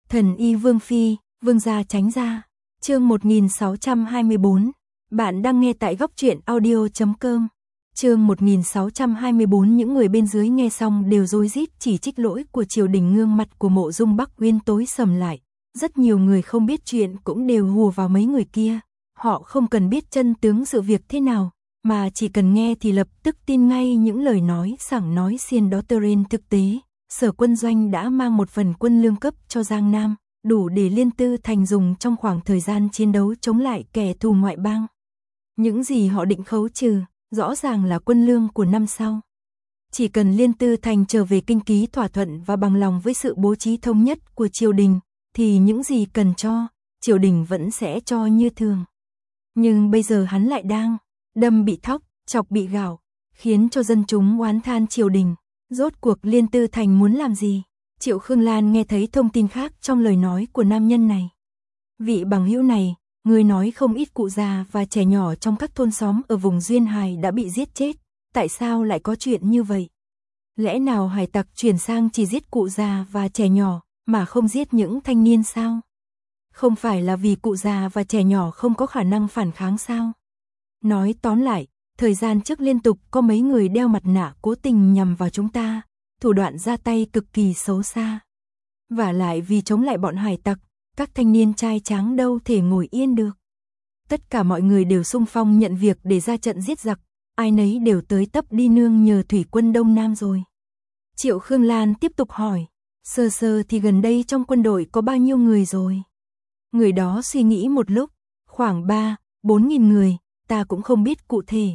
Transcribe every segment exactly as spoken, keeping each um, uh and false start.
Thần y Vương Phi, Vương gia tránh ra. Chương một nghìn sáu trăm hai mươi bốn. Bạn đang nghe tại góc truyện audio chấm com. Chương một nghìn sáu trăm hai mươi bốn. Những người bên dưới nghe xong đều rối rít chỉ trích lỗi của triều đình. Gương mặt của Mộ Dung Bắc Uyên tối sầm lại. Rất nhiều người không biết chuyện cũng đều hùa vào mấy người kia. Họ không cần biết chân tướng sự việc thế nào, mà chỉ cần nghe thì lập tức tin ngay những lời nói sảng nói xiên đó. Trên thực tế, Sở Quân Doanh đã mang một phần quân lương cấp cho Giang Nam, đủ để Liên Tư Thành dùng trong khoảng thời gian chiến đấu chống lại kẻ thù ngoại bang. Những gì họ định khấu trừ, rõ ràng là quân lương của năm sau. Chỉ cần Liên Tư Thành trở về kinh ký thỏa thuận và bằng lòng với sự bố trí thống nhất của triều đình, thì những gì cần cho, triều đình vẫn sẽ cho như thường. Nhưng bây giờ hắn lại đang đâm bị thóc, chọc bị gạo, khiến cho dân chúng oán than triều đình. Rốt cuộc Liên Tư Thành muốn làm gì? Triệu Khương Lan nghe thấy thông tin khác trong lời nói của nam nhân này. Vị bằng hữu này, người nói không ít cụ già và trẻ nhỏ trong các thôn xóm ở vùng Duyên Hải đã bị giết chết. Tại sao lại có chuyện như vậy? Lẽ nào hải tặc chuyển sang chỉ giết cụ già và trẻ nhỏ, mà không giết những thanh niên sao? Không phải là vì cụ già và trẻ nhỏ không có khả năng phản kháng sao? Nói tóm lại, thời gian trước liên tục có mấy người đeo mặt nạ cố tình nhằm vào chúng ta, thủ đoạn ra tay cực kỳ xấu xa. Và lại vì chống lại bọn hải tặc, các thanh niên trai tráng đâu thể ngồi yên được. Tất cả mọi người đều xung phong nhận việc để ra trận giết giặc, ai nấy đều tới tấp đi nương nhờ thủy quân Đông Nam rồi. Triệu Khương Lan tiếp tục hỏi, sơ sơ thì gần đây trong quân đội có bao nhiêu người rồi? Người đó suy nghĩ một lúc, khoảng ba, bốn nghìn người, ta cũng không biết cụ thể.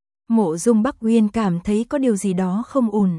Mộ Dung Bắc Uyên cảm thấy có điều gì đó không ổn.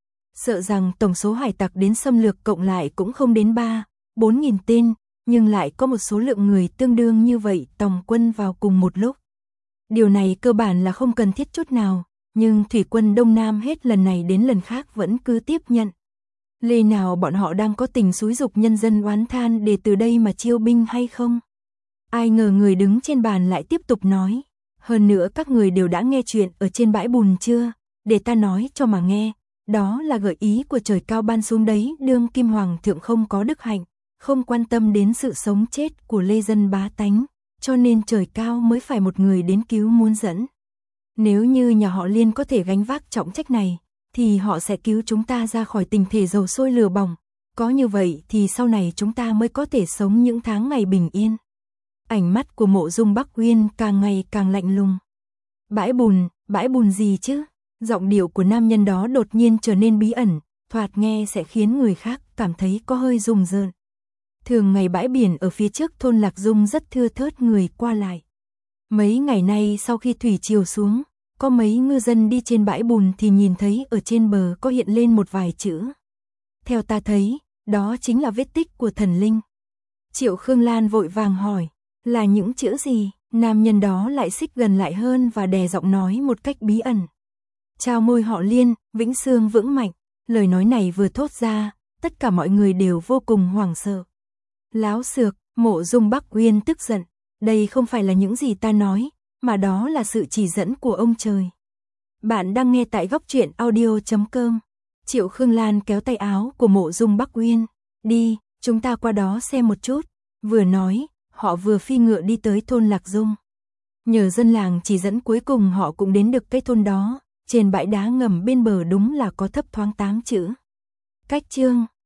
Sợ rằng tổng số hải tặc đến xâm lược cộng lại cũng không đến ba, bốn nghìn tên, nhưng lại có một số lượng người tương đương như vậy tòng quân vào cùng một lúc. Điều này cơ bản là không cần thiết chút nào, nhưng thủy quân Đông Nam hết lần này đến lần khác vẫn cứ tiếp nhận. Lẽ nào bọn họ đang có tình xúi dục nhân dân oán than để từ đây mà chiêu binh hay không? Ai ngờ người đứng trên bàn lại tiếp tục nói, hơn nữa các người đều đã nghe chuyện ở trên bãi bùn chưa? Để ta nói cho mà nghe, đó là gợi ý của trời cao ban xuống đấy. Đương kim hoàng thượng không có đức hạnh, không quan tâm đến sự sống chết của lê dân bá tánh, cho nên trời cao mới phải một người đến cứu muôn dẫn. Nếu như nhà họ Liên có thể gánh vác trọng trách này, thì họ sẽ cứu chúng ta ra khỏi tình thể dầu sôi lửa bỏng. Có như vậy thì sau này chúng ta mới có thể sống những tháng ngày bình yên. Ánh mắt của Mộ Dung Bắc Uyên càng ngày càng lạnh lùng. Bãi bùn, bãi bùn gì chứ? Giọng điệu của nam nhân đó đột nhiên trở nên bí ẩn, thoạt nghe sẽ khiến người khác cảm thấy có hơi rùng rợn. Thường ngày bãi biển ở phía trước thôn Lạc Dung rất thưa thớt người qua lại. Mấy ngày nay sau khi thủy triều xuống, có mấy ngư dân đi trên bãi bùn thì nhìn thấy ở trên bờ có hiện lên một vài chữ. Theo ta thấy, đó chính là vết tích của thần linh. Triệu Khương Lan vội vàng hỏi, là những chữ gì? Nam nhân đó lại xích gần lại hơn và đè giọng nói một cách bí ẩn. Chào môi họ Liên, vĩnh xương vững mạnh. Lời nói này vừa thốt ra, tất cả mọi người đều vô cùng hoảng sợ. Láo xược, Mộ Dung Bắc Uyên tức giận. Đây không phải là những gì ta nói, mà đó là sự chỉ dẫn của ông trời. Bạn đang nghe tại góc truyện audio chấm com. Triệu Khương Lan kéo tay áo của Mộ Dung Bắc Uyên. Đi, chúng ta qua đó xem một chút. Vừa nói, họ vừa phi ngựa đi tới thôn Lạc Dung. Nhờ dân làng chỉ dẫn cuối cùng họ cũng đến được cái thôn đó. Trên bãi đá ngầm bên bờ đúng là có thấp thoáng tám chữ. Cách chương.